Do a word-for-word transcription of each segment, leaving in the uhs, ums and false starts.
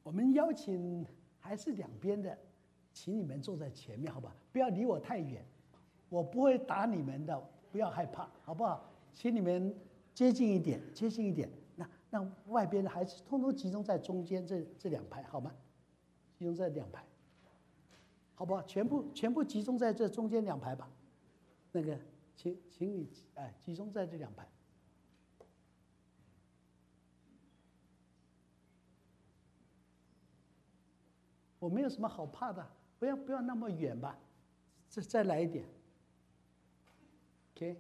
我们邀请还是两边的，请你们坐在前面，好不好？不要离我太远，我不会打你们的，不要害怕，好不好？请你们接近一点，接近一点。那那外边的还是通通集中在中间这这两排，好吗？集中在两排，好不好？全部全部集中在这中间两排吧。那个，请请你哎，集中在这两排。我没有什么好怕的，不要不要那么远吧，再再来一点 ，OK，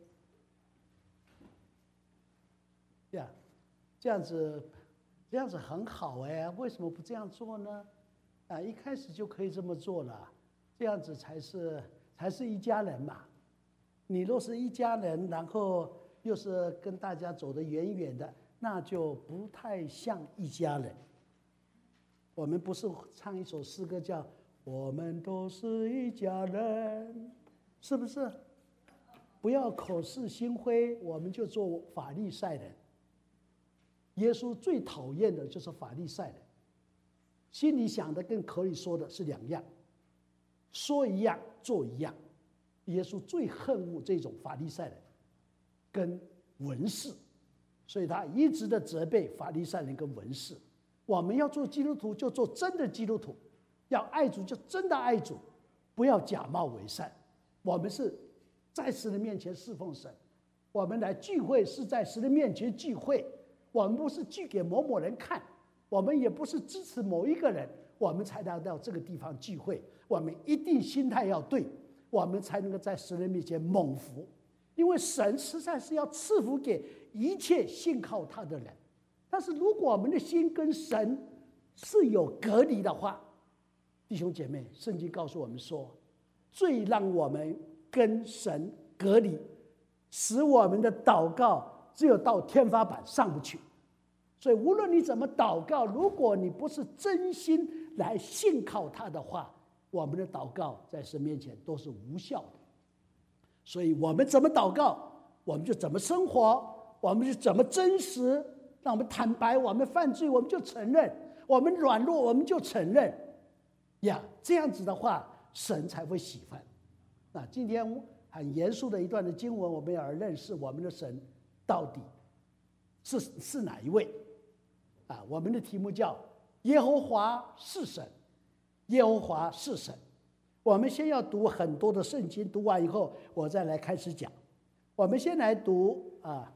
这样这样子这样子很好哎，为什么不这样做呢？啊，一开始就可以这么做了，这样子才是才是一家人嘛。你若是一家人，然后又是跟大家走得远远的，那就不太像一家人。我们不是唱一首诗歌叫“我们都是一家人”，是不是？不要口是心非，我们就做法利赛人。耶稣最讨厌的就是法利赛人，心里想的跟口里说的是两样，说一样做一样。耶稣最恨恶这种法利赛人跟文士，所以他一直的责备法利赛人跟文士。我们要做基督徒，就做真的基督徒；要爱主，就真的爱主，不要假冒伪善。我们是在神的面前侍奉神，我们来聚会是在神的面前聚会。我们不是聚给某某人看，我们也不是支持某一个人，我们才来到这个地方聚会。我们一定心态要对，我们才能够在神的面前蒙福。因为神实在是要赐福给一切信靠他的人。但是如果我们的心跟神是有隔离的话，弟兄姐妹，圣经告诉我们说，最让我们跟神隔离，使我们的祷告只有到天花板上不去。所以无论你怎么祷告，如果你不是真心来信靠他的话，我们的祷告在神面前都是无效的。所以我们怎么祷告，我们就怎么生活，我们就怎么真实。让我们坦白，我们犯罪，我们就承认；我们软弱，我们就承认。呀，这样子的话，神才会喜欢。那今天很严肃的一段的经文，我们要认识我们的神到底是是哪一位？啊，我们的题目叫耶和华是神，耶和华是神。我们先要读很多的圣经，读完以后，我再来开始讲。我们先来读啊。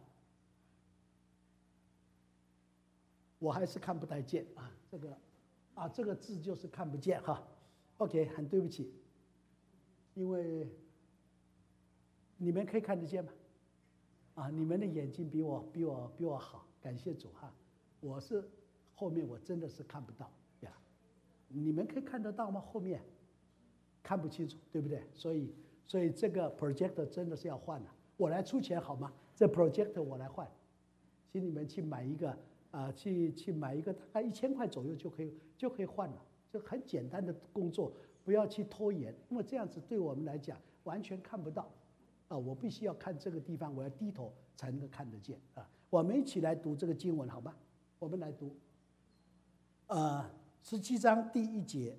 我还是看不太见啊，这个啊，这个字就是看不见哈。OK， 很对不起，因为你们可以看得见吗？啊，你们的眼睛比我比我比我好，感谢主哈。我是后面我真的是看不到呀，你们可以看得到吗？后面看不清楚，对不对？所以所以这个 projector 真的是要换了，我来出钱好吗？这 projector 我来换，请你们去买一个。啊，去去买一个大概一千块左右就可以就可以换了，就很简单的工作，不要去拖延，因为这样子对我们来讲完全看不到，啊，我必须要看这个地方，我要低头才能够看得见啊。我们一起来读这个经文好吗？我们来读，呃，十七章第一节，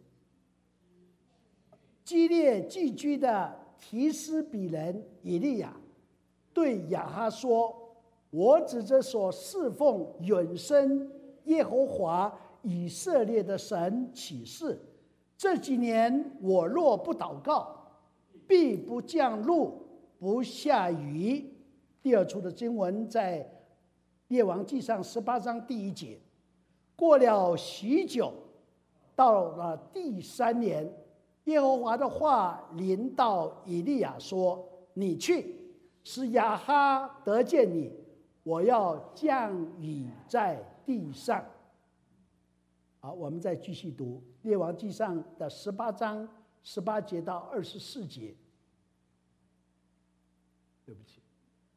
基列寄居的提斯比人以利亚对亚哈说。我指着所侍奉永生耶和华以色列的神起誓，这几年我若不祷告，必不降露，不下雨。第二处的经文在列王纪上十八章第一节。过了许久，到了第三年，耶和华的话临到以利亚说：“你去，使亚哈得见你。我要降雨在地上。”好，我们再继续读《列王纪上》的十八章十八节到二十四节。对不起，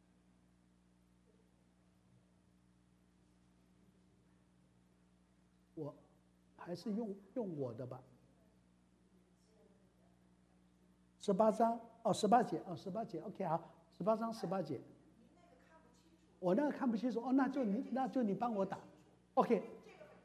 我还是用用我的吧。十八章哦，十八节哦，十八节 ，OK， 好，十八章十八节。我那个看不清楚哦，那就你那就你帮我打 ，OK，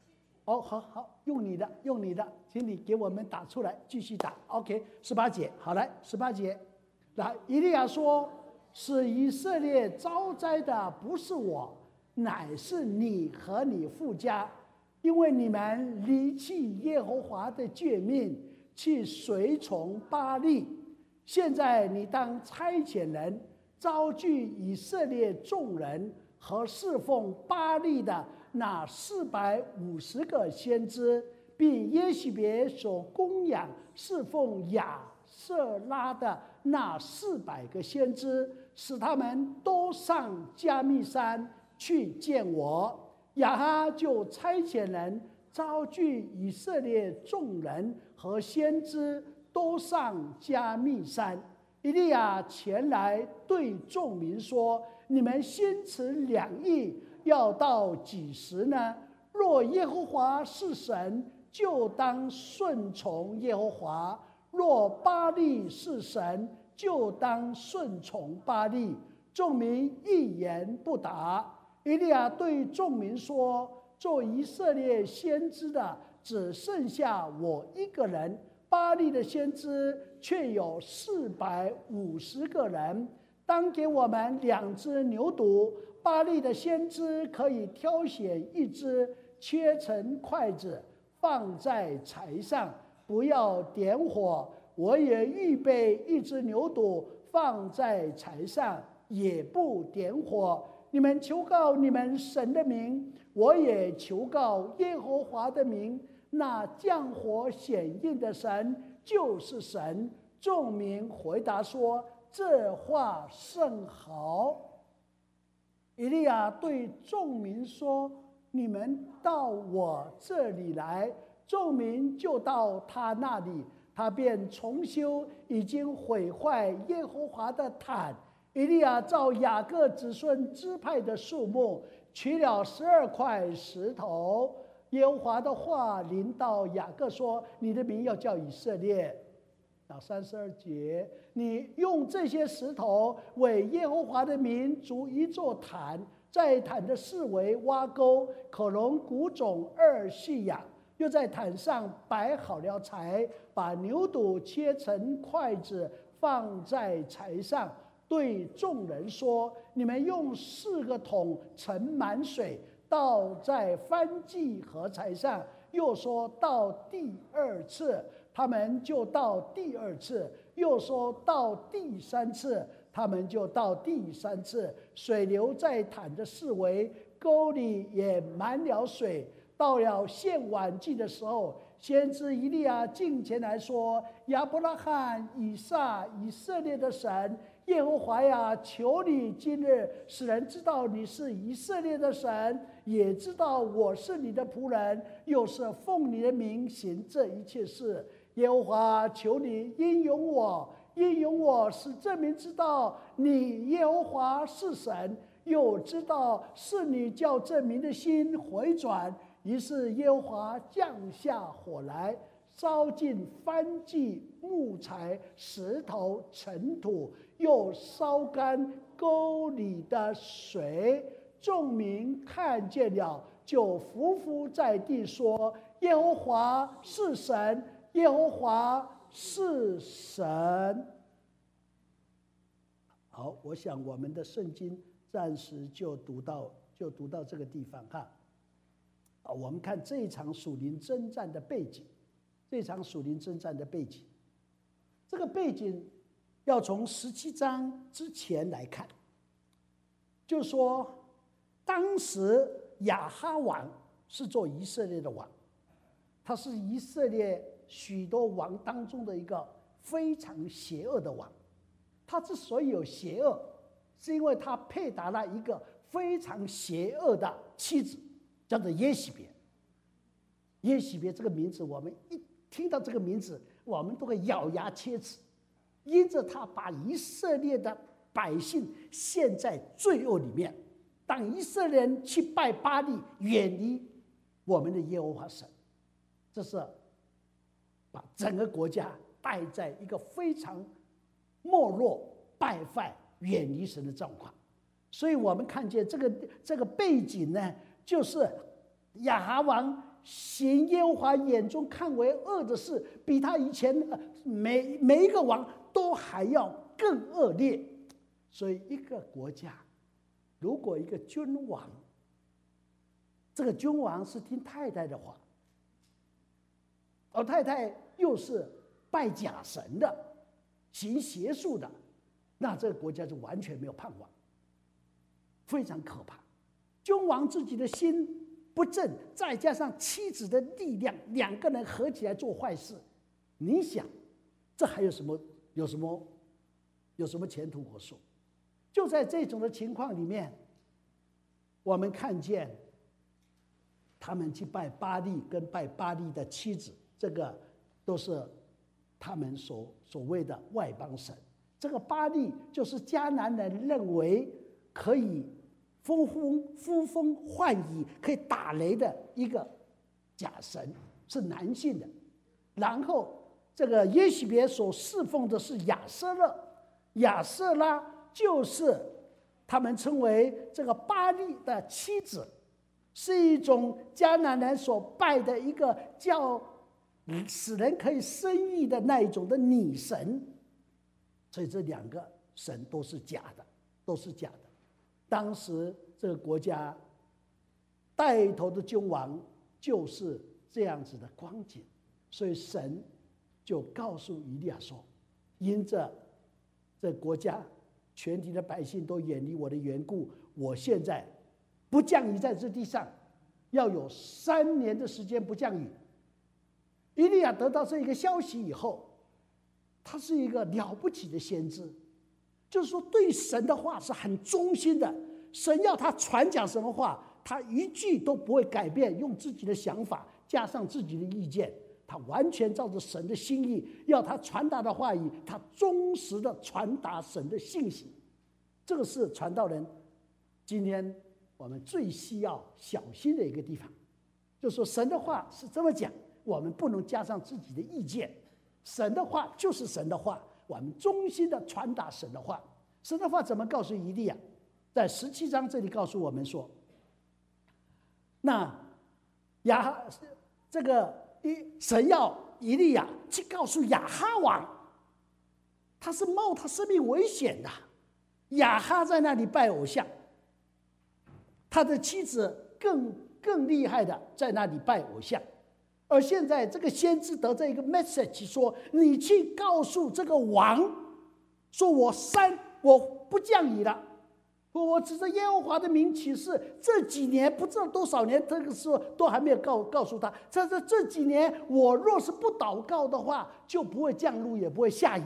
哦，好好，用你的，用你的，请你给我们打出来，继续打。OK， 十八节，好来，十八节。来，以利亚说：“使以色列遭灾的不是我，乃是你和你父家，因为你们离弃耶和华的诫命，去随从巴力。现在你当差遣人招聚以色列众人和侍奉巴力的那四百五十个先知，并耶洗别所供养侍奉亚舍拉的那四百个先知，使他们都上加密山去见我。亚哈就差遣人招聚以色列众人和先知，都上加密山。以利亚前来对众民说：你们心持两意，要到几时呢？若耶和华是神，就当顺从耶和华；若巴力是神，就当顺从巴力。众民一言不答。以利亚对众民说：做以色列先知的只剩下我一个人，巴力的先知却有四百五十个人。当给我们两只牛犊，巴力的先知可以挑选一只，切成筷子，放在柴上，不要点火。我也预备一只牛犊，放在柴上，也不点火。你们求告你们神的名，我也求告耶和华的名。那降火显应的神就是神。众民回答说：这话甚好。以利亚对众民说：你们到我这里来。众民就到他那里，他便重修已经毁坏耶和华的坛。以利亚照雅各子孙支派的数目，取了十二块石头。耶和华的话临到雅各说：你的名要叫以色列。到三十二节，你用这些石头为耶和华的名筑一座坛，在坛的四围挖沟，可容谷种二细亚。又在坛上摆好了柴，把牛犊切成筷子，放在柴上。对众人说：你们用四个桶盛满水，倒在燔祭和柴上。又说到第二次，他们就到第二次；又说到第三次，他们就到第三次。水流在坛的四围，沟里也满了水。到了献晚祭的时候，先知以利亚近前来说：亚伯拉罕、以撒、以色列的神耶和华呀，求你今日使人知道你是以色列的神，也知道我是你的仆人，又是奉你的名行这一切事。耶和华，求你应允我，应允我，使这民知道你耶和华是神，又知道是你叫这民的心回转。于是耶和华降下火来，烧尽燔祭、木材、石头、尘土，又烧干沟里的水。众民看见了，就伏伏在地说：耶和华是神，耶和华是神。好，我想我们的圣经暂时就读到就读到这个地方哈。我们看这一场属灵征战的背景，这场属灵征战的背景，这个背景要从十七章之前来看，就说当时亚哈王是做以色列的王，他是以色列许多王当中的一个非常邪恶的王。他之所以有邪恶，是因为他配搭了一个非常邪恶的妻子，叫做耶洗别。耶洗别这个名字，我们一听到这个名字，我们都会咬牙切齿，因着他把以色列的百姓陷在罪恶里面。当以色列人去拜巴力，远离我们的耶和华神，这是把整个国家带在一个非常没落、败坏、远离神的状况。所以我们看见这个这个背景呢，就是亚哈王行耶和华眼中看为恶的事，比他以前每每一个王都还要更恶劣。所以一个国家，如果一个君王，这个君王是听太太的话，而太太又是拜假神的，行邪术的，那这个国家就完全没有盼望，非常可怕。君王自己的心不正，再加上妻子的力量，两个人合起来做坏事，你想，这还有什么有什么有什么前途可说？就在这种的情况里面，我们看见他们去拜巴力跟拜巴力的妻子，这个都是他们所所谓的外邦神。这个巴力就是迦南人认为可以呼风呼风唤雨、可以打雷的一个假神，是男性的。然后这个耶洗别所侍奉的是亚舍勒，亚舍拉就是他们称为这个巴力的妻子，是一种迦南人所拜的一个叫使人可以生育的那一种的女神。所以这两个神都是假的，都是假的。当时这个国家带头的君王就是这样子的光景，所以神就告诉以利亚说，因着这国家全体的百姓都远离我的缘故，我现在不降雨在这地上，要有三年的时间不降雨。以利亚得到这一个消息以后，他是一个了不起的先知，就是说对神的话是很忠心的，神要他传讲什么话，他一句都不会改变，用自己的想法加上自己的意见，他完全照着神的心意，要他传达的话语，他忠实的传达神的信息。这个是传道人今天我们最需要小心的一个地方，就是说神的话是这么讲，我们不能加上自己的意见，神的话就是神的话，我们忠心的传达神的话。神的话怎么告诉以利亚？在十七章这里告诉我们说，那亚哈这个神要以利亚去告诉亚哈王，他是冒他生命危险的。亚哈在那里拜偶像，他的妻子更更厉害的在那里拜偶像。而现在这个先知得这一个 message 说，你去告诉这个王，说我三我不降雨了，我指着耶和华的名起誓，这几年不知道多少年，这个时候都还没有告告诉他，在这这几年我若是不祷告的话，就不会降露，也不会下雨。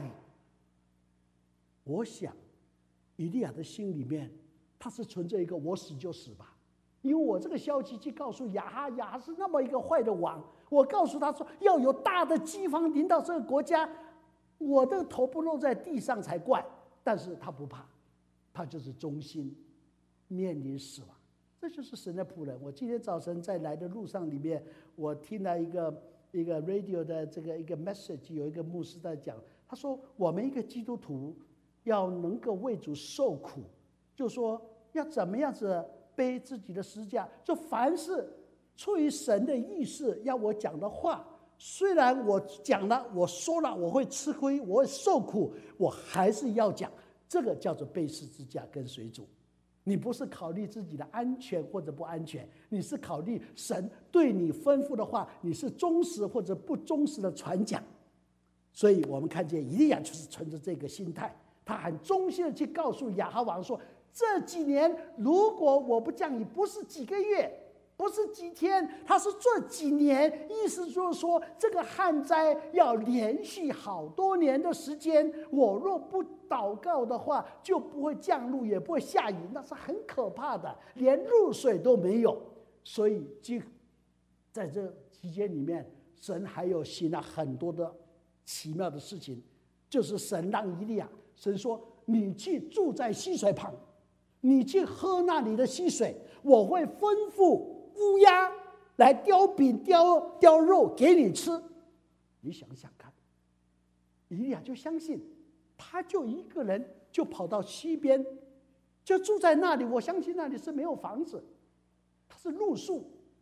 我想以利亚的心里面，他是存着一个我死就死吧，因为我这个消息去告诉亚哈，亚哈是那么一个坏的王，我告诉他说要有大的饥荒临到这个国家，我的头不落在地上才怪。但是他不怕，他就是忠心，面临死亡。这就是神的仆人。我今天早晨在来的路上里面，我听了一个一个 radio 的这个一个 message， 有一个牧师在讲，他说我们一个基督徒要能够为主受苦，就说要怎么样子背自己的十字架，就凡是出于神的意思要我讲的话，虽然我讲了我说了我会吃亏，我会受苦，我还是要讲。这个叫做背十字架跟随主。你不是考虑自己的安全或者不安全，你是考虑神对你吩咐的话，你是忠实或者不忠实的传讲。所以我们看见以利亚就是存着这个心态，他很忠心的去告诉亚哈王说，这几年如果我不降雨，不是几个月，不是几天，他是这几年，意思就是说这个旱灾要连续好多年的时间，我若不祷告的话，就不会降露，也不会下雨，那是很可怕的，连露水都没有。所以就在这期间里面，神还有行了很多的奇妙的事情，就是神让以利亚，神说你去住在溪水旁，你去喝那里的溪水，我会吩咐乌鸦来叼饼叼叼肉给你吃。你想想看，以利亚就相信，他就一个人就跑到溪边，就住在那里。我相信那里是没有房子，他是露宿，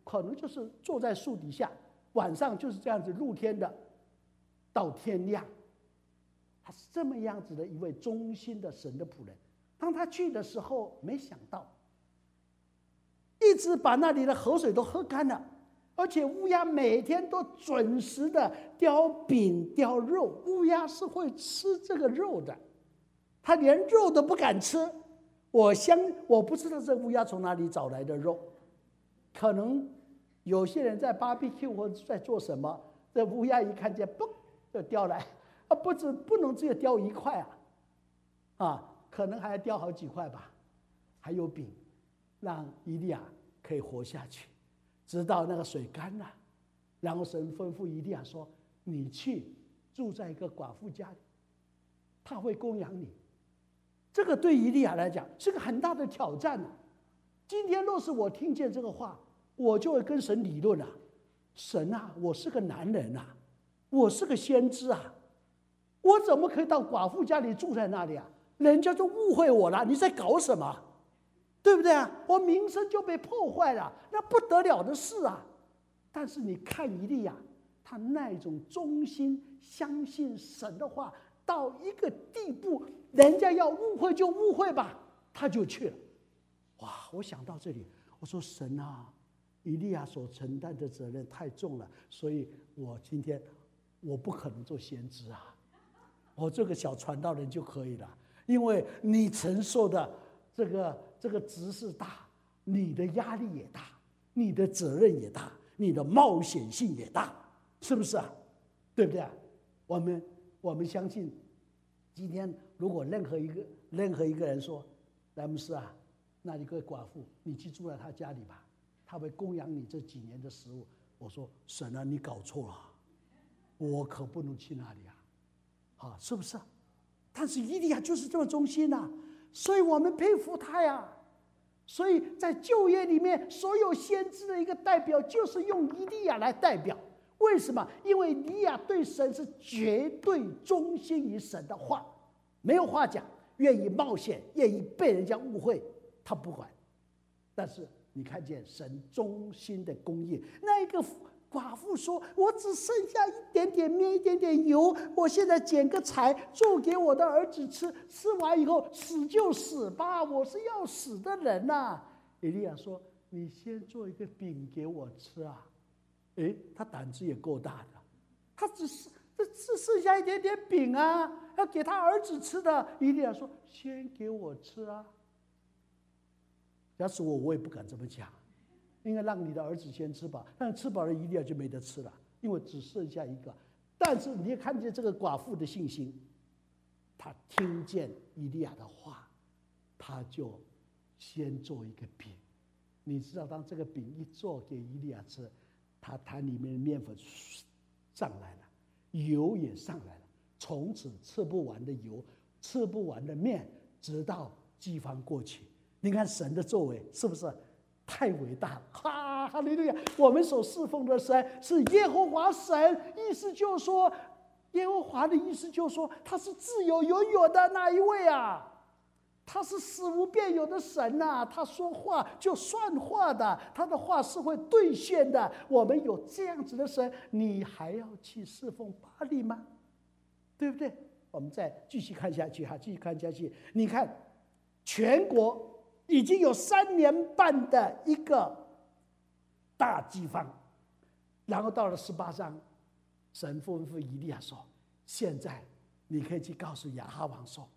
可能就是坐在树底下，晚上就是这样子露天的，到天亮。他是这么样子的一位忠心的神的仆人。当他去的时候，没想到一直把那里的河水都喝干了，而且乌鸦每天都准时的叼饼叼肉。乌鸦是会吃这个肉的，它连肉都不敢吃。我相我不知道这乌鸦从哪里找来的肉，可能有些人在 B B Q 或者在做什么，这乌鸦一看见，嘣就叼来，啊，不止不能只有叼一块啊，啊，可能还要叼好几块吧，还有饼，让以利亚可以活下去，直到那个水干了，然后神吩咐以利亚说：“你去住在一个寡妇家里，她会供养你。”这个对以利亚来讲是个很大的挑战啊。今天若是我听见这个话，我就会跟神理论啊，神啊，我是个男人啊，我是个先知啊，我怎么可以到寡妇家里住在那里啊？人家就误会我了，你在搞什么？对不对啊？我名声就被破坏了，那不得了的事啊！但是你看以利亚，他那种忠心相信神的话，到一个地步，人家要误会就误会吧，他就去了。哇！我想到这里，我说神啊，以利亚所承担的责任太重了，所以我今天我不可能做先知啊，我这个小传道人就可以了，因为你承受的这个这个职事大，你的压力也大，你的责任也大，你的冒险性也大，是不是啊？对不对啊？我们我们相信，今天如果任何一个任何一个人说，莱姆斯啊，那一个寡妇，你去住在他家里吧，他会供养你这几年的食物。我说神啊，你搞错了，我可不能去那里啊，啊，是不是啊？但是以利亚就是这么忠心呐、啊，所以我们佩服他呀。所以在旧约里面，所有先知的一个代表就是用以利亚来代表。为什么？因为以利亚对神是绝对忠心于神的话，没有话讲，愿意冒险，愿意被人家误会，他不管。但是你看见神忠心的供应，那一个寡妇说：“我只剩下一点点面，一点点油，我现在捡个柴做给我的儿子吃，吃完以后死就死吧，我是要死的人呐、啊。”以利亚说：“你先做一个饼给我吃啊。”诶，他胆子也够大的，他只是这只剩下一点点饼啊，要给他儿子吃的。以利亚说：“先给我吃啊。”要是我，我也不敢这么讲。应该让你的儿子先吃吧，但是吃饱了，以利亚就没得吃了，因为只剩下一个。但是你也看见这个寡妇的信心，她听见以利亚的话，她就先做一个饼。你知道，当这个饼一做给以利亚吃，他坛里面的面粉上来了，油也上来了，从此吃不完的油，吃不完的面，直到饥荒过去。你看神的作为是不是太伟大了？哈，哈利路亚！我们所侍奉的神是耶和华神，意思就是说，耶和华的意思就是说，他是自有永有的那一位啊，他是死无变有的神呐、啊，他说话就算话的，他的话是会兑现的。我们有这样子的神，你还要去侍奉巴力吗？对不对？我们再继续看下去哈，继续看下去。你看，全国已经有三年半的一个大饥荒，然后到了十八章，神吩咐以利亚说：“现在你可以去告诉亚哈王说，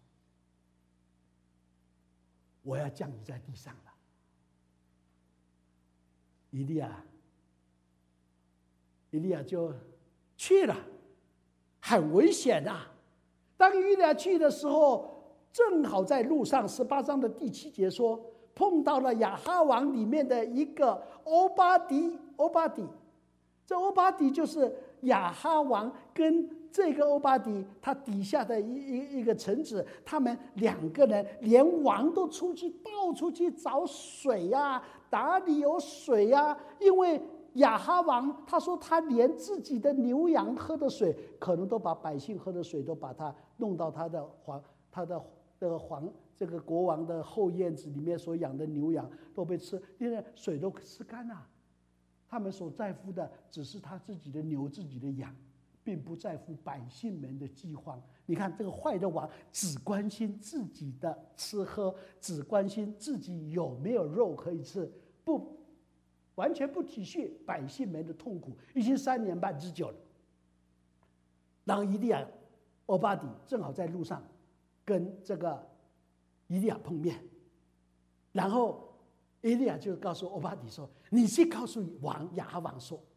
我要降雨在地上了。”以利亚，以利亚就去了，很危险啊！当以利亚去的时候，正好在路上，十八章的第七节说，碰到了亚哈王里面的一个欧巴迪，欧巴底，这欧巴底就是亚哈王跟这个欧巴底他底下的一一一个臣子，他们两个人连王都出去到处去找水呀、啊，哪里有水呀、啊？因为亚哈王他说他连自己的牛羊喝的水，可能都把百姓喝的水都把它弄到他的皇他的这个皇这个国王的后院子里面所养的牛羊都被吃，因为水都吃干了。 他们所在乎的只是他自己的牛、自己的羊，并不在乎百姓们的饥荒。你看这个坏的王，只关心自己的吃喝，只关心自己有没有肉可以吃，不完全不体恤百姓们的痛苦，已经三年半之久了。然后以利亚、欧巴底正好在路上跟这个以利亚碰面，然后以利亚就告诉欧巴底说：“你去告诉王亚哈王说，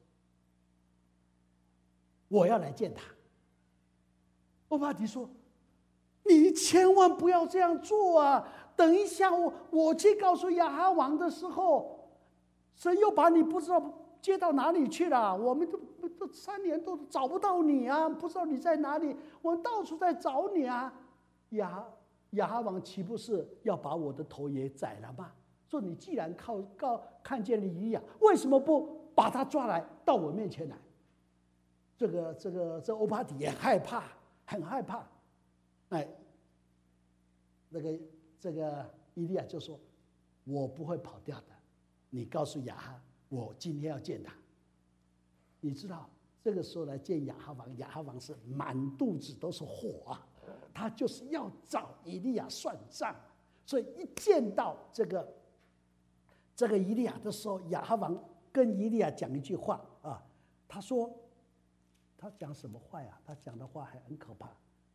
我要来见他。”欧巴底说：“你千万不要这样做啊！等一下我我去告诉亚哈王的时候，神又把你不知道接到哪里去了？我们都都三年都找不到你啊，不知道你在哪里，我们到处在找你啊！亚亚哈王岂不是要把我的头也宰了吗？说你既然靠告看见了以利亚，为什么不把他抓来到我面前来？”这个这个这欧巴底也害怕，很害怕。哎，那个这个以利亚就说：“我不会跑掉的，你告诉亚哈，我今天要见他。”你知道这个时候来见亚哈王，亚哈王是满肚子都是火啊，他就是要找以利亚算账。所以一见到这个这个以利亚的时候，亚哈王跟以利亚讲一句话啊，他说他讲什么话呀？他讲的话还很可怕。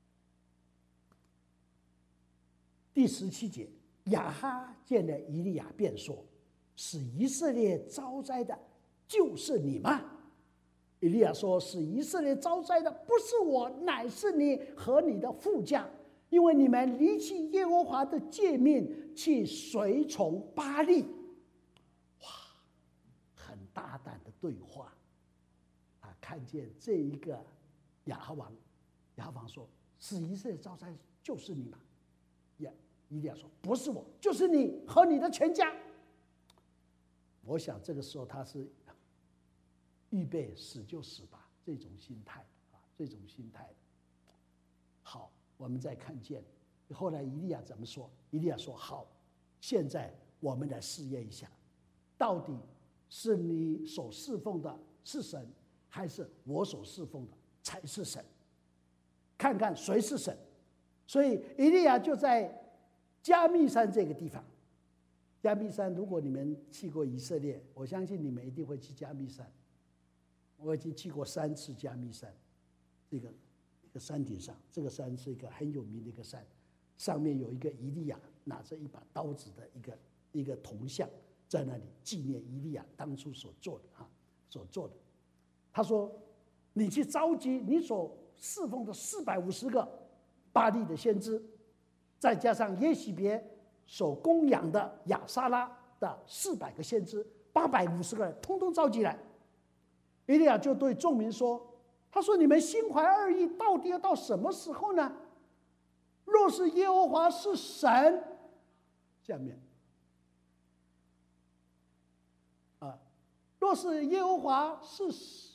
第十七节，亚哈见了以利亚，便说：“使以色列遭灾的，就是你吗？”以利亚说：“使以色列遭灾的，不是我，乃是你和你的父家，因为你们离弃耶和华的诫命，去随从巴力。”哇，很大胆的对话。他看见这一个亚哈王，亚哈王说：“使以色列遭灾，就是你吗？”以利亚说：“不是我，就是你和你的全家。”我想这个时候他是预备死就死吧，这种心态啊，这种心态。好，我们再看见后来以利亚怎么说？以利亚说：“好，现在我们来试验一下，到底是你所侍奉的是神，还是我所侍奉的才是神？看看谁是神。”所以以利亚就在加密山这个地方。加密山，如果你们去过以色列，我相信你们一定会去加密山。我已经去过三次加密山，这个一个山顶上，这个山是一个很有名的一个山，上面有一个以利亚拿着一把刀子的一个一个铜像，在那里纪念以利亚当初所做的哈所做的。他说：“你去召集你所侍奉的四百五十个巴力的先知，再加上耶洗别所供养的亚撒拉的四百个先知，八百五十个人，通通召集来。”以利亚就对众民说：“他说你们心怀二意，到底要到什么时候呢？若是耶和华是神，下面啊，若是耶和华是，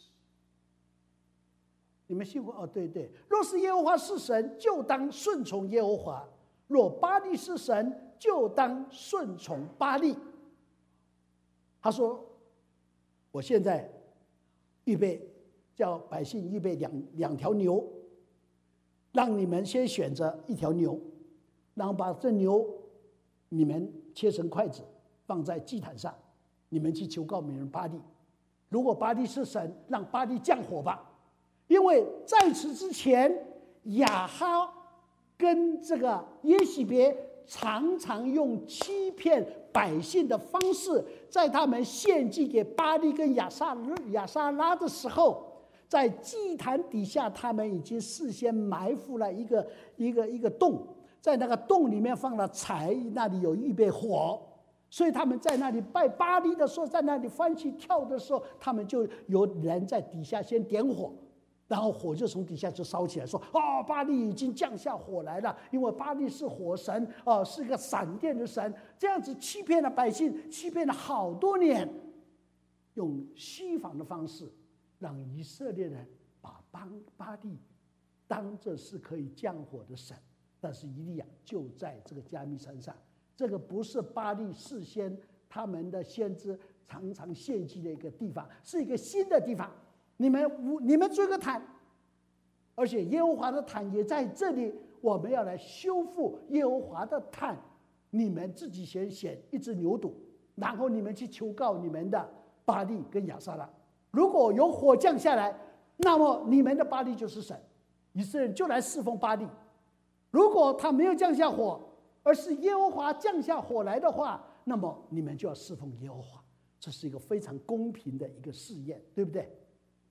你们信过哦？对对，若是耶和华是神，就当顺从耶和华；若巴力是神，就当顺从巴力。”他说：“我现在预备叫百姓预备两两条牛，让你们先选择一条牛，然后把这牛你们切成筷子，放在祭坛上，你们去求告你们巴力。如果巴力是神，让巴力降火吧。因为在此之前，亚哈跟这个耶洗别常常用欺骗百姓的方式，在他们献祭给巴力跟亚撒亚撒拉的时候，在祭坛底下，他们已经事先埋伏了一个一个一个洞，在那个洞里面放了柴，那里有预备火，所以他们在那里拜巴力的时候，在那里欢喜跳的时候，他们就有人在底下先点火。然后火就从底下就烧起来，说：“哦，巴力已经降下火来了，因为巴力是火神，哦，是个闪电的神。”这样子欺骗了百姓，欺骗了好多年，用虚谎的方式，让以色列人把巴巴力当作是可以降火的神。但是以利亚就在这个加密山上，这个不是巴力事先他们的先知常常献祭的一个地方，是一个新的地方。你们你们做一个坛，而且耶和华的坛也在这里，我们要来修复耶和华的坛。你们自己先选一只牛犊，然后你们去求告你们的巴力跟亚撒拉。如果有火降下来，那么你们的巴力就是神，以色列人就来侍奉巴力。如果他没有降下火，而是耶和华降下火来的话，那么你们就要侍奉耶和华。这是一个非常公平的一个试验，对不对？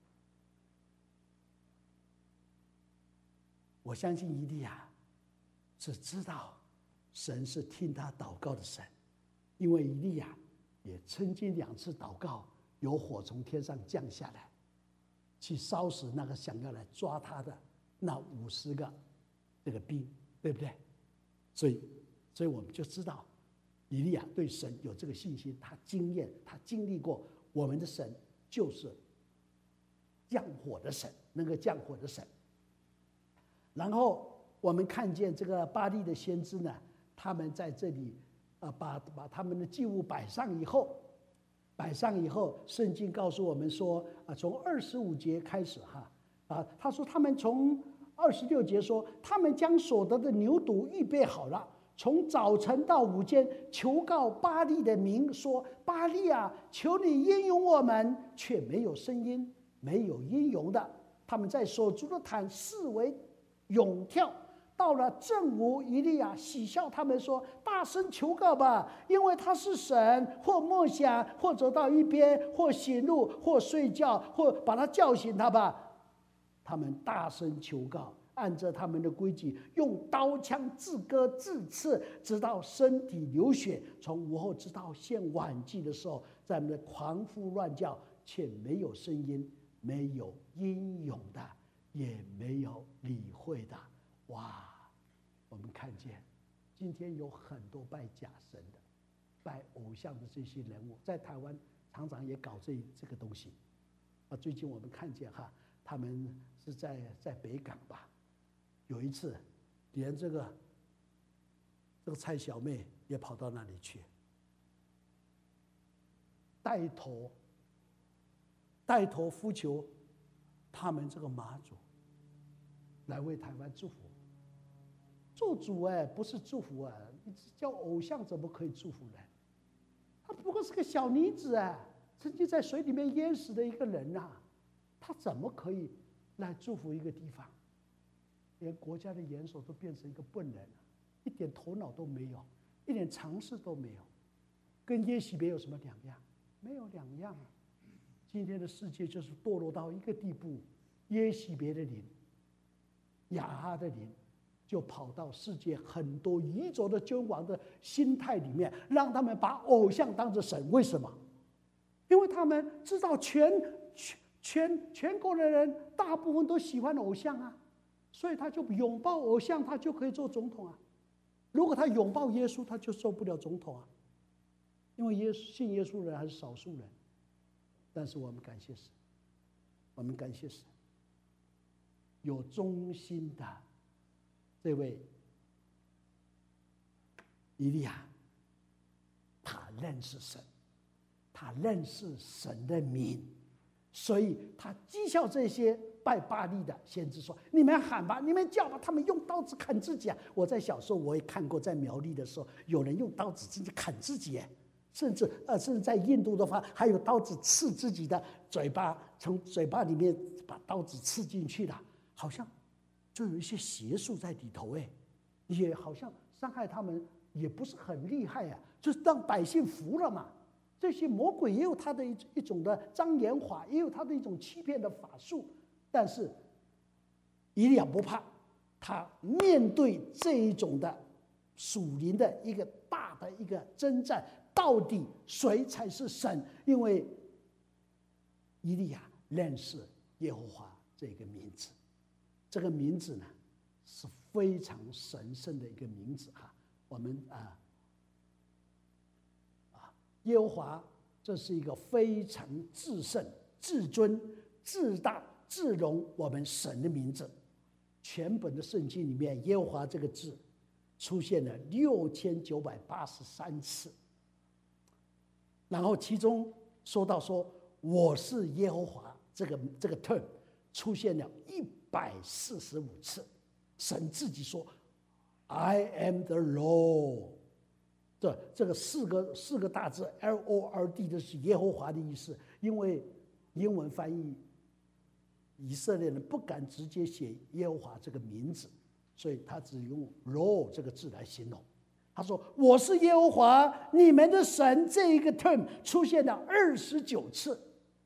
我相信以利亚是知道神是听他祷告的神，因为以利亚也曾经两次祷告，有火从天上降下来，去烧死那个想要来抓他的那五十个这个兵，对不对？所以，所以我们就知道以利亚对神有这个信心，他经验，他经历过，我们的神就是降火的神，能够降火的神。然后我们看见这个巴力的先知呢，他们在这里啊，把把他们的祭物摆上以后，摆上以后，圣经告诉我们说啊，从二十五节开始哈啊，他说他们从二十六节说，他们将所得的牛犊预备好了，从早晨到午间，求告巴力的名，说：巴力啊，求你应允我们，却没有声音，没有应允的。他们在所筑的坛四围涌跳。到了正午，以利亚喜笑他们说：大声求告吧，因为他是神。或默想，或走到一边，或醒怒，或睡觉，或把他叫醒他吧。他们大声求告，按着他们的规矩，用刀枪自割自刺，直到身体流血。从午后直到献晚祭的时候，在我们的狂呼乱叫，却没有声音，没有英勇的，也没有理会的。哇！我们看见今天有很多拜假神的、拜偶像的这些人物，在台湾常常也搞这这个东西。啊，最近我们看见哈，他们是在在北港吧，有一次连这个这个蔡小妹也跑到那里去，带头带头呼求他们这个妈祖来为台湾祝福。做主哎，不是祝福啊！你叫偶像怎么可以祝福人？她不过是个小女子哎，曾经在水里面淹死的一个人呐、啊，她怎么可以来祝福一个地方？连国家的元首都变成一个笨人了，一点头脑都没有，一点常识都没有，跟耶洗别有什么两样？没有两样啊！今天的世界就是堕落到一个地步，耶洗别的灵，亚哈的灵。就跑到世界很多愚拙的君王的心态里面，让他们把偶像当作神。为什么？因为他们知道全全全全国的人大部分都喜欢偶像啊，所以他就拥抱偶像，他就可以做总统啊。如果他拥抱耶稣，他就做不了总统啊。因为耶稣信耶稣的人还是少数人。但是我们感谢神，我们感谢神，有忠心的。这位以利亚，他认识神，他认识神的名，所以他讥笑这些拜巴力的先知说：“你们喊吧，你们叫吧，他们用刀子砍自己啊！”我在小时候我也看过，在苗栗的时候，有人用刀子自己砍自己，甚至呃，甚至在印度的话，还有刀子刺自己的嘴巴，从嘴巴里面把刀子刺进去的，好像。就有一些邪术在里头，哎，也好像伤害他们，也不是很厉害呀、啊，就是让百姓服了嘛。这些魔鬼也有他的一一种的障眼法，也有他的一种欺骗的法术。但是以利亚不怕，他面对这一种的属灵的一个大的一个征战，到底谁才是神？因为以利亚认识耶和华这个名字。这个名字呢，是非常神圣的一个名字哈。我们啊啊，耶和华，这是一个非常至圣、至尊、至大、至荣我们神的名字。全本的圣经里面，耶和华这个字出现了六千九百八十三次，然后其中说到说我是耶和华这个这个 term 出现了一百四十五次，神自己说 I am the Lord。这这个四个四个大字 L O R D 的是耶和华的意思，因为英文翻译以色列人不敢直接写耶和华这个名字，所以他只用 Lord 这个字来形容。他说我是耶和华你们的神，这一个 term 出现了二十九次。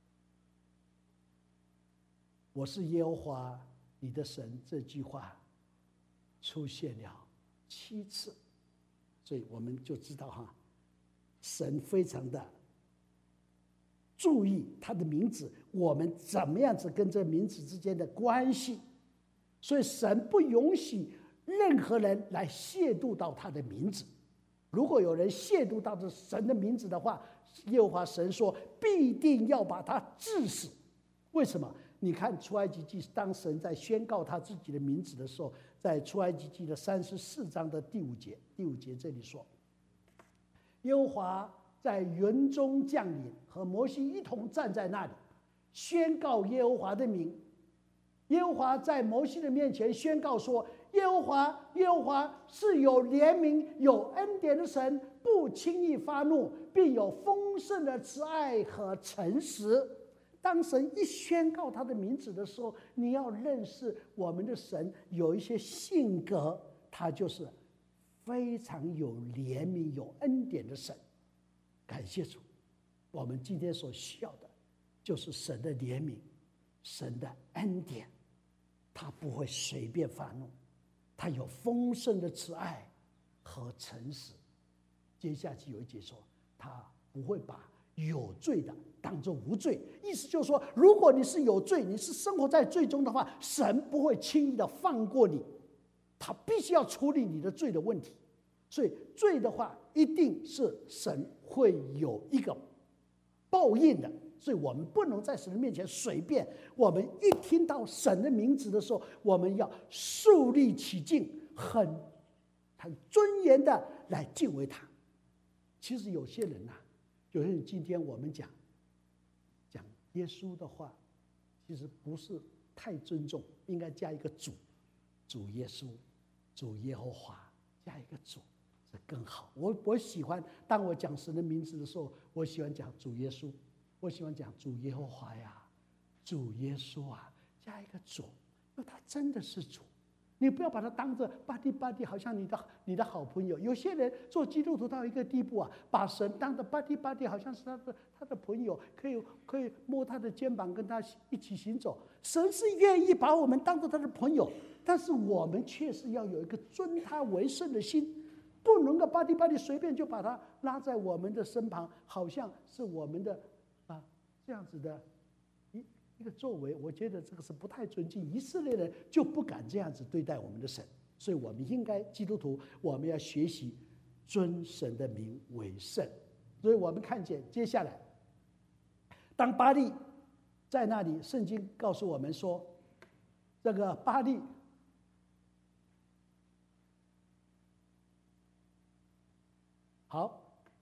我是耶和华你的神这句话出现了七次，所以我们就知道哈，神非常的注意他的名字，我们怎么样子跟这名字之间的关系，所以神不允许任何人来亵渎到他的名字。如果有人亵渎到这神的名字的话，耶和华神说必定要把他治死。为什么？你看出埃及记，当神在宣告他自己的名字的时候，在出埃及记的三十四章的第五节，第五节这里说，耶和华在云中降临，和摩西一同站在那里，宣告耶和华的名。耶和华在摩西的面前宣告说，耶和华耶和华是有怜悯有恩典的神，不轻易发怒，并有丰盛的慈爱和诚实。当神一宣告他的名字的时候，你要认识我们的神有一些性格，他就是非常有怜悯有恩典的神。感谢主，我们今天所需要的就是神的怜悯，神的恩典。他不会随便发怒，他有丰盛的慈爱和诚实。接下去有一节说，他不会把有罪的当作无罪，意思就是说，如果你是有罪，你是生活在罪中的话，神不会轻易的放过你，他必须要处理你的罪的问题。所以罪的话，一定是神会有一个报应的。所以我们不能在神的面前随便，我们一听到神的名字的时候，我们要肃立起敬，很很尊严的来敬畏他。其实有些人呐、啊，有些人今天我们讲讲耶稣的话，其实不是太尊重，应该加一个主，主耶稣，主耶和华，加一个主，这更好。我我喜欢，当我讲神的名字的时候，我喜欢讲主耶稣。我喜欢讲主耶和华呀，主耶稣啊，加一个主，因为他真的是主。你不要把他当着巴蒂巴蒂，好像你的你的好朋友。有些人做基督徒到一个地步啊，把神当着巴蒂巴蒂，好像是他的他的朋友，可以可以摸他的肩膀，跟他一起行走。神是愿意把我们当着他的朋友，但是我们确实要有一个尊他为圣的心，不能够巴蒂巴蒂随便就把他拉在我们的身旁，好像是我们的。这样子的一一个作为，我觉得这个是不太尊敬。以色列人就不敢这样子对待我们的神，所以我们应该基督徒，我们要学习尊神的名为圣。所以我们看见接下来，当巴力在那里，圣经告诉我们说，这个巴力好。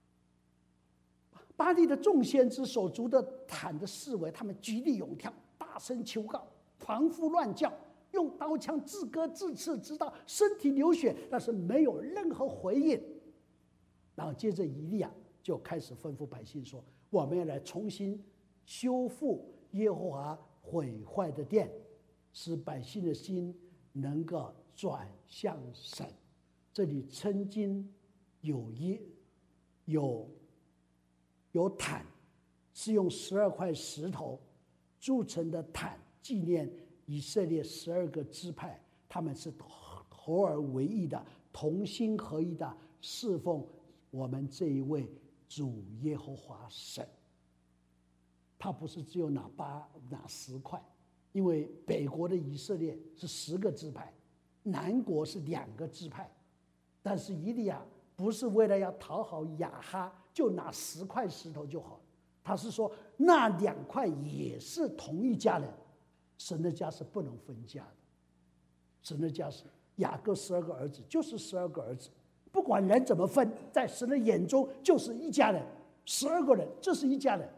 巴力的众先知手足的坦的侍卫，他们极力勇跳，大声求告，狂呼乱叫，用刀枪自割自刺，直到身体流血，但是没有任何回应。然后接着以利亚就开始吩咐百姓说：“我们要来重新修复耶和华毁坏的殿，使百姓的心能够转向神。”这里曾经有一有。有坛，是用十二块石头铸成的坛，纪念以色列十二个支派，他们是合而为一的，同心合一的侍奉我们这一位主耶和华神。他不是只有拿八拿十块，因为北国的以色列是十个支派，南国是两个支派，但是以利亚不是为了要讨好亚哈，就拿十块石头就好了。他是说那两块也是同一家人，神的家是不能分家的。神的家是雅各十二个儿子，就是十二个儿子，不管人怎么分，在神的眼中就是一家人，十二个人这是一家人。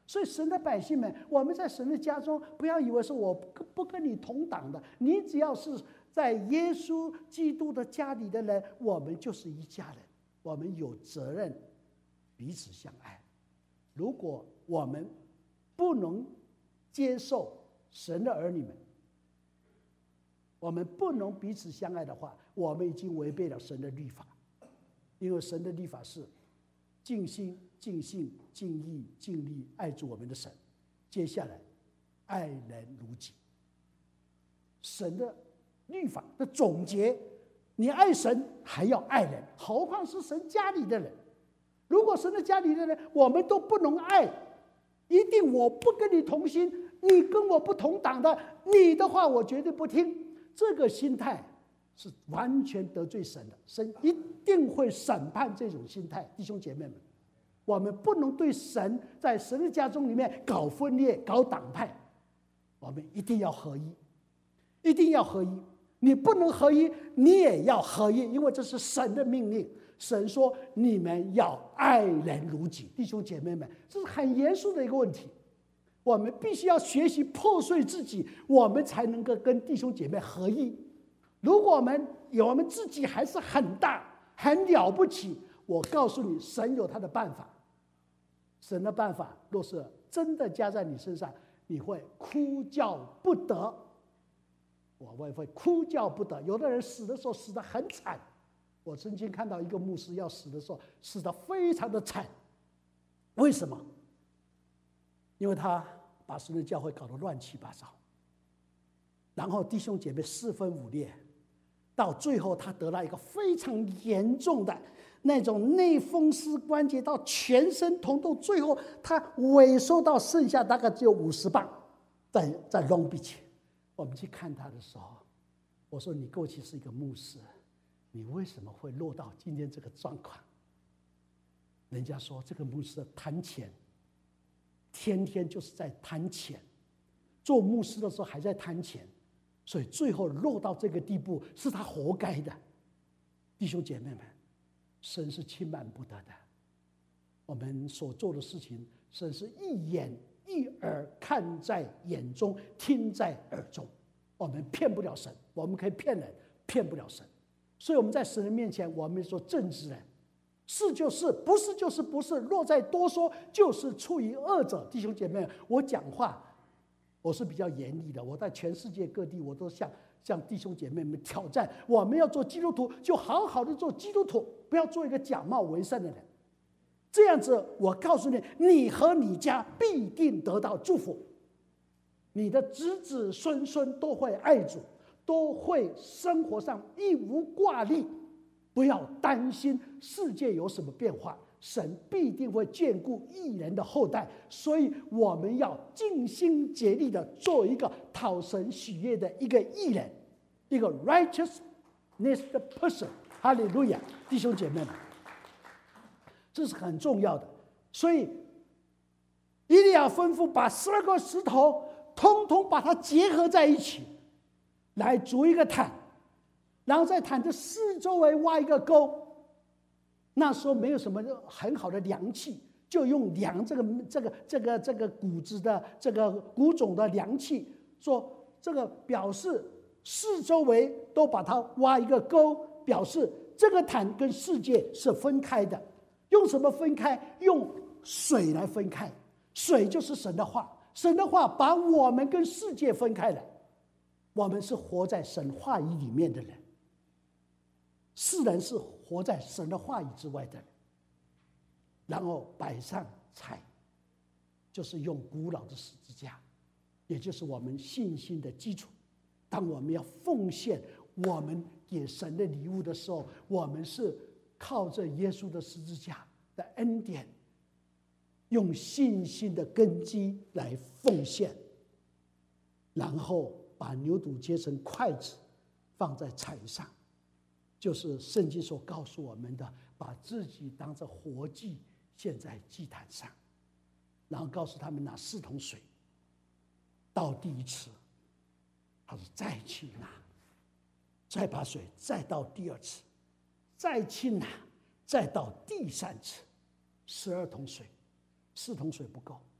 所以神的百姓们，我们在神的家中，不要以为是我不跟你同党的，你只要是在耶稣基督的家里的人，我们就是一家人，我们有责任彼此相爱。如果我们不能接受神的儿女们，我们不能彼此相爱的话，我们已经违背了神的律法。因为神的律法是尽心、尽性、尽意、尽力爱主我们的神。接下来，爱人如己。神的律法的总结，你爱神还要爱人，何况是神家里的人。如果神的家里的人我们都不能爱，一定我不跟你同心，你跟我不同党的，你的话我绝对不听。这个心态是完全得罪神的，神一定会审判这种心态。弟兄姐妹们，我们不能对神在神的家中里面搞分裂、搞党派，我们一定要合一，一定要合一。你不能合一，你也要合一，因为这是神的命令。神说你们要爱人如己。弟兄姐妹们，这是很严肃的一个问题，我们必须要学习破碎自己，我们才能够跟弟兄姐妹合一。如果我们我们自己还是很大很了不起，我告诉你，神有他的办法。神的办法若是真的加在你身上，你会哭叫不得。我也会哭叫不得。有的人死的时候死得很惨，我曾经看到一个牧师要死的时候死得非常的惨。为什么？因为他把神的教会搞得乱七八糟，然后弟兄姐妹四分五裂，到最后他得了一个非常严重的那种内风湿关节到全身痛痛，最后他萎缩到剩下大概只有五十磅，在在隆鼻前。我们去看他的时候，我说：“你过去是一个牧师，你为什么会落到今天这个状况？”人家说这个牧师贪钱，天天就是在贪钱，做牧师的时候还在贪钱，所以最后落到这个地步是他活该的。弟兄姐妹们，神是轻慢不得的，我们所做的事情，神是一眼一耳看在眼中，听在耳中。我们骗不了神，我们可以骗人，骗不了神。所以我们在神的面前，我们说正直人，是就是，不是就是不是，若再多说，就是出于恶者。弟兄姐妹，我讲话我是比较严厉的，我在全世界各地我都向向弟兄姐妹们挑战，我们要做基督徒，就好好的做基督徒，不要做一个假冒为善的人。这样子，我告诉你，你和你家必定得到祝福，你的子子孙孙都会爱主，都会生活上一无挂虑。不要担心世界有什么变化，神必定会眷顾义人的后代。所以我们要尽心竭力的做一个讨神喜悦的一个义人，一个 righteousness person。 哈利路亚，弟兄姐妹们，这是很重要的。所以以利亚吩咐把十二个石头通通把它结合在一起，来筑一个坛，然后在坛的四周围挖一个沟。那时候没有什么很好的量器，就用量这个这个这个这个谷子的这个谷种的量器，说这个表示四周围都把它挖一个沟，表示这个坛跟世界是分开的。用什么分开？用水来分开。水就是神的话，神的话把我们跟世界分开了。我们是活在神话语里面的人，世人是活在神的话语之外的人。然后摆上彩，就是用古老的十字架，也就是我们信心的基础。当我们要奉献我们给神的礼物的时候，我们是靠着耶稣的十字架的恩典，用信心的根基来奉献，然后把牛犊切成筷子放在彩上，就是圣经所告诉我们的，把自己当作活祭献在祭坛上，然后告诉他们拿四桶水倒第一次，他说再去拿，再把水再倒第二次，再去拿，再倒第三次。十二桶水，四桶水不够，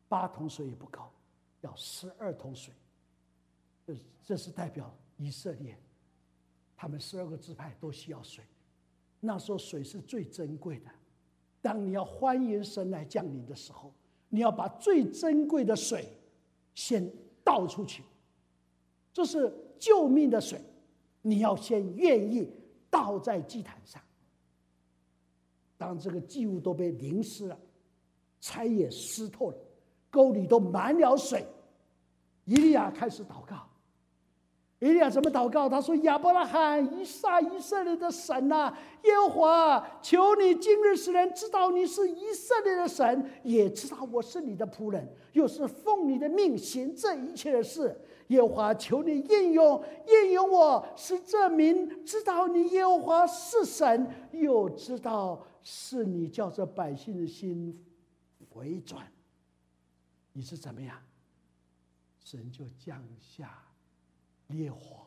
八桶水也不够，要十二桶水。这这是代表以色列，他们十二个支派都需要水。那时候水是最珍贵的。当你要欢迎神来降临的时候，你要把最珍贵的水先倒出去，这是救命的水，你要先愿意倒在祭坛上。当这个祭物都被淋湿了，柴也湿透了，沟里都满了水，以利亚开始祷告。以利亚怎么祷告？他说：亚伯拉罕、以撒、以色列的神啊，耶和华，求你今日使人知道你是以色列的神，也知道我是你的仆人，又是奉你的命行这一切的事。耶和华，求你应用应用我，使这民知道你耶和华是神，又知道是你叫这百姓的心回转。你是怎么样？神就降下烈火，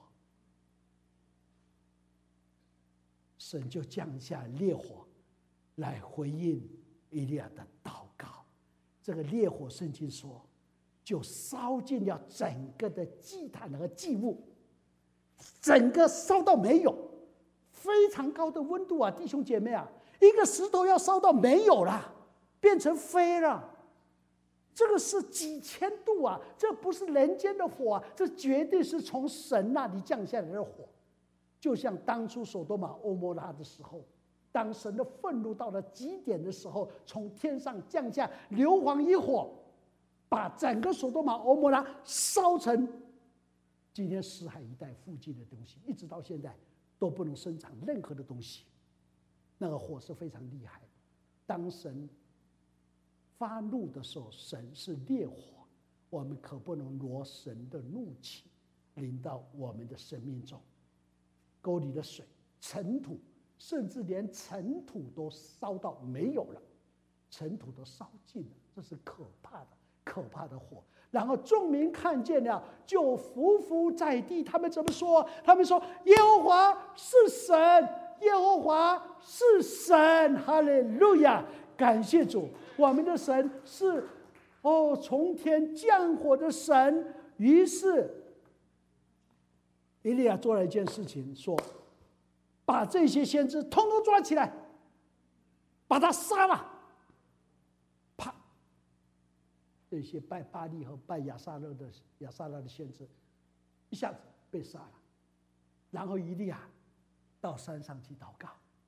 神就降下烈火来回应以利亚的祷告。这个烈火，圣经说，就烧尽了整个的祭坛和祭物，整个烧到没有，非常高的温度啊，弟兄姐妹啊，一个石头要烧到没有了，变成灰了。这个是几千度啊，这不是人间的火啊，这绝对是从神那里降下来的火。就像当初所多玛蛾摩拉的时候，当神的愤怒到了极点的时候，从天上降下硫磺一火，把整个所多玛蛾摩拉烧成今天死海一带附近的东西，一直到现在都不能生长任何的东西。那个火是非常厉害的。当神发怒的时候，神是烈火，我们可不能挪神的怒气临到我们的生命中。沟里的水、尘土，甚至连尘土都烧到没有了，尘土都烧尽了，这是可怕的可怕的火。然后众民看见了，就伏伏在地。他们怎么说？他们说：耶和华是神，耶和华是神，哈利路亚！感谢主，我们的神是哦从天降火的神。于是以利亚做了一件事情，说把这些先知统统抓起来，把他杀了。啪！这些拜巴力和拜亚撒勒的亚撒勒的先知一下子被杀了。然后以利亚到山上去祷告。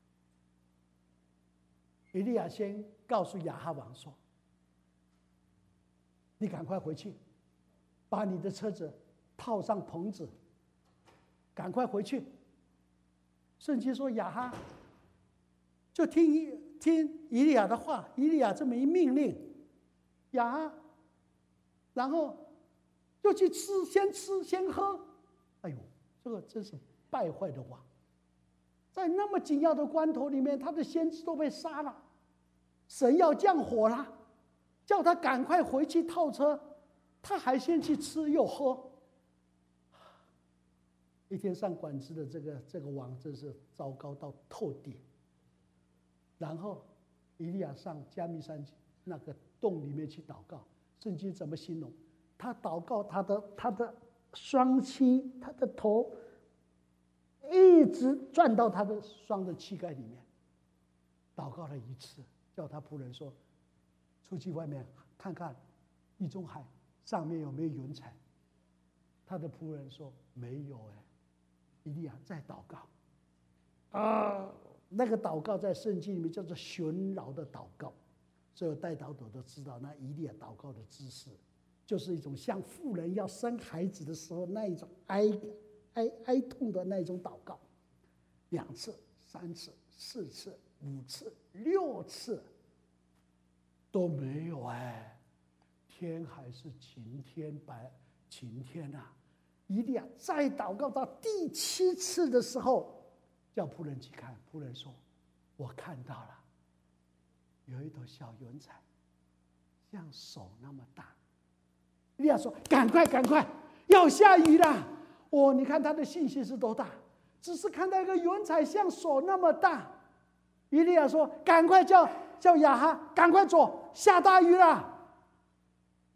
以利亚先告诉亚哈王说：你赶快回去，把你的车子套上棚子，赶快回去。圣经说亚哈就听听以利亚的话，以利亚这么一命令，亚哈然后就去吃，先吃先喝。哎呦，这个真是败坏的王！在那么紧要的关头里面，他的先知都被杀了，神要降火了，叫他赶快回去套车，他还先去吃又喝。一天上管制的这个这个王真是糟糕到透顶。然后以利亚上迦密山那个洞里面去祷告，圣经怎么形容？他祷告，他的他的双膝，他的头一直转到他的双的膝盖里面，祷告了一次，叫他仆人说：出去外面看看地中海上面有没有云彩。他的仆人说：没有哎。以利亚再祷告啊，那个祷告在圣经里面叫做寻饶的祷告，所有代祷者都知道，那以利亚祷告的姿势，就是一种像妇人要生孩子的时候那一种哀哀哀痛的那一种祷告。两次、三次、四次、五次、六次都没有哎，天还是晴天白晴天啊！以利亚再祷告到第七次的时候，叫仆人去看，仆人说：我看到了，有一朵小云彩，像手那么大。以利亚说：赶快赶快，要下雨了！哦，你看他的信心是多大，只是看到一个云彩像手那么大。以利亚说：赶快叫叫亚哈赶快走，下大雨了。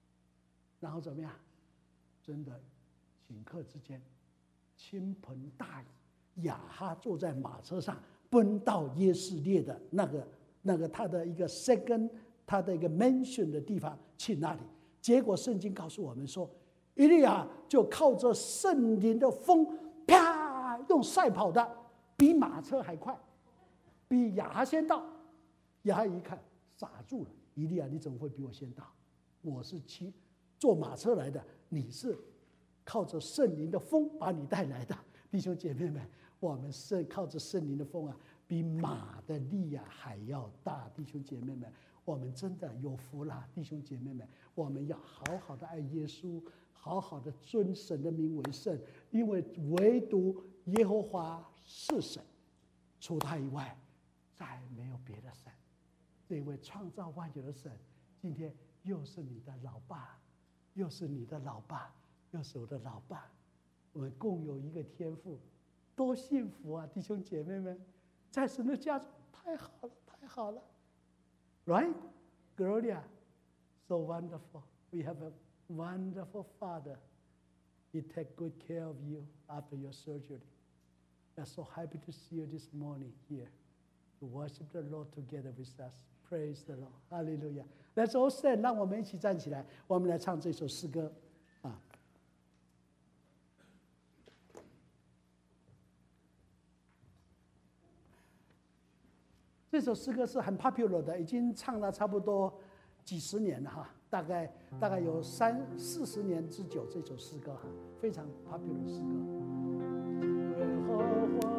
然后怎么样？真的，顷刻之间，倾盆大雨，亚哈坐在马车上奔到耶示列的那个那个他的一个 second 他的一个 mention 的地方去那里。结果圣经告诉我们说，以利亚就靠着圣灵的风，啪，用赛跑的，比马车还快，比亚哈先到。亚哈一看，傻住了。以利亚，你怎么会比我先到？我是骑坐马车来的，你是靠着圣灵的风把你带来的。弟兄姐妹们，我们是靠着圣灵的风啊，比马的力啊还要大。弟兄姐妹们，我们真的有福了。弟兄姐妹们，我们要好好的爱耶稣，好好的尊神的名为圣，因为唯独耶和华是神，除他以外再没有别的神。这位创造万有的神，今天又是你的老爸，又是你的老爸，又是我的老爸，我们共有一个天父，多幸福啊！弟兄姐妹们，在神的家中太好了，太好了 ，right, Gloria, so wonderful. We have a wonderful Father. He take good care of you after your surgery. We are so happy to see you this morning here to worship the Lord together with us. Praise the Lord, Hallelujah. Let's all stand. 让我们一起站起来，我们来唱这首诗歌啊。这首诗歌是很 popular 的，已经唱了差不多几十年了哈，大概大概有三四十年之久。这首诗歌哈，非常 popular 的诗歌。耶和华。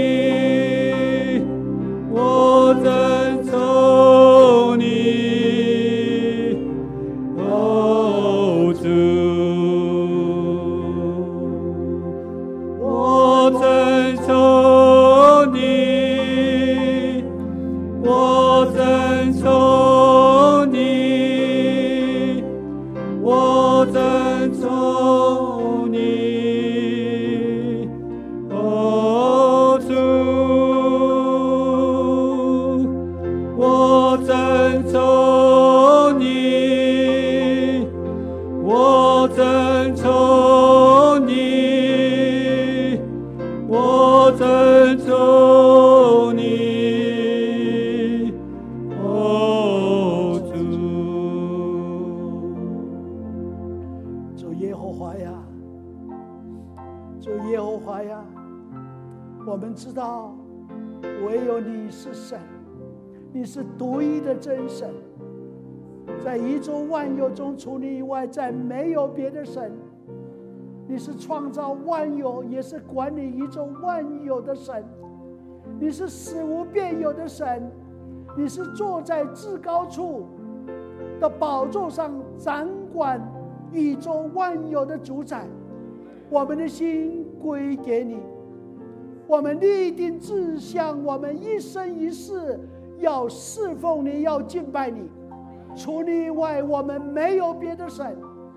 我遵从你， 主，我遵从你，我遵从你，我遵从你，哦主，我遵从你，我遵从你，我遵从你，哦主。 主耶和华呀，主耶和华呀，我们知道唯有你是神，你是独一的真神，在宇宙万有中除你以外再没有别的神。你是创造万有也是管理宇宙万有的神，你是死无变有的神，你是坐在至高处的宝座上掌管宇宙万有的主宰。我们的心归给你，我们立定志向，我们一生一世要侍奉你，要敬拜你，除你以外我们没有别的神。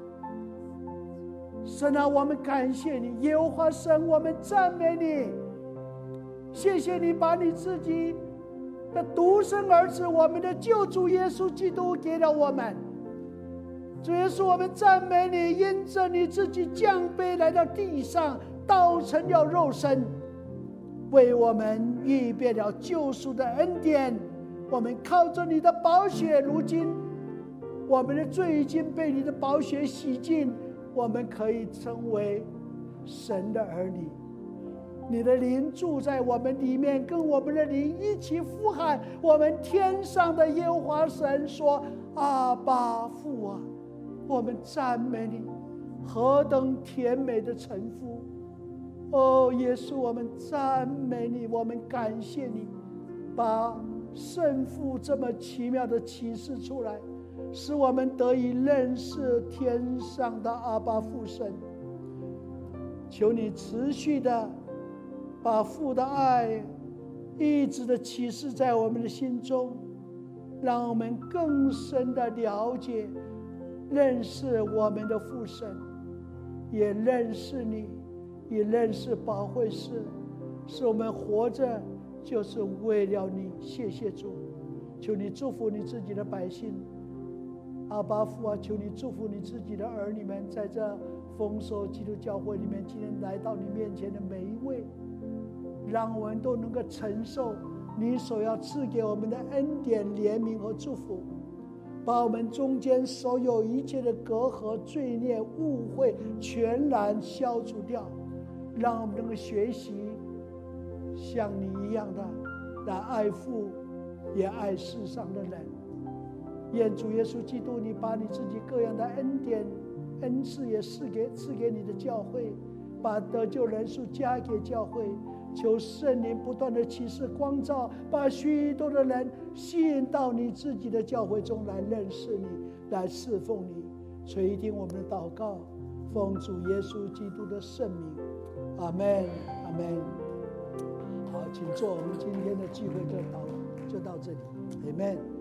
神啊，我们感谢你，耶和华神，我们赞美你，谢谢你把你自己的独生儿子，我们的救主耶稣基督给了我们。主耶稣，我们赞美你，因着你自己降卑来到地上，道成了肉身，为我们预备了救赎的恩典。我们靠着你的宝血，如今我们的罪已经被你的宝血洗净，我们可以成为神的儿女。你的灵住在我们里面，跟我们的灵一起呼喊我们天上的耶和华神说：阿爸父啊！我们赞美你，何等甜美的称呼！哦，耶稣，我们赞美你，我们感谢你，把圣父这么奇妙的启示出来，使我们得以认识天上的阿爸父神。求你持续的把父的爱一直的启示在我们的心中，让我们更深的了解认识我们的父神，也认识你，也认识宝会师，使我们活着就是为了你。谢谢主，求你祝福你自己的百姓。阿爸父啊，求你祝福你自己的儿女们，在这丰收基督教会里面，今天来到你面前的每一位，让我们都能够承受你所要赐给我们的恩典、怜悯和祝福，把我们中间所有一切的隔阂、罪孽、误会全然消除掉，让我们能够学习像你一样的来爱父也爱世上的人。愿主耶稣基督，你把你自己各样的恩典恩赐也赐给赐给你的教会，把得救人数加给教会。求圣灵不断的启示光照，把许多的人吸引到你自己的教会中来认识你，来侍奉你。垂听我们的祷告，奉主耶稣基督的圣名，阿们，阿们。好，请坐，我们今天的聚会就到就到这里，阿们。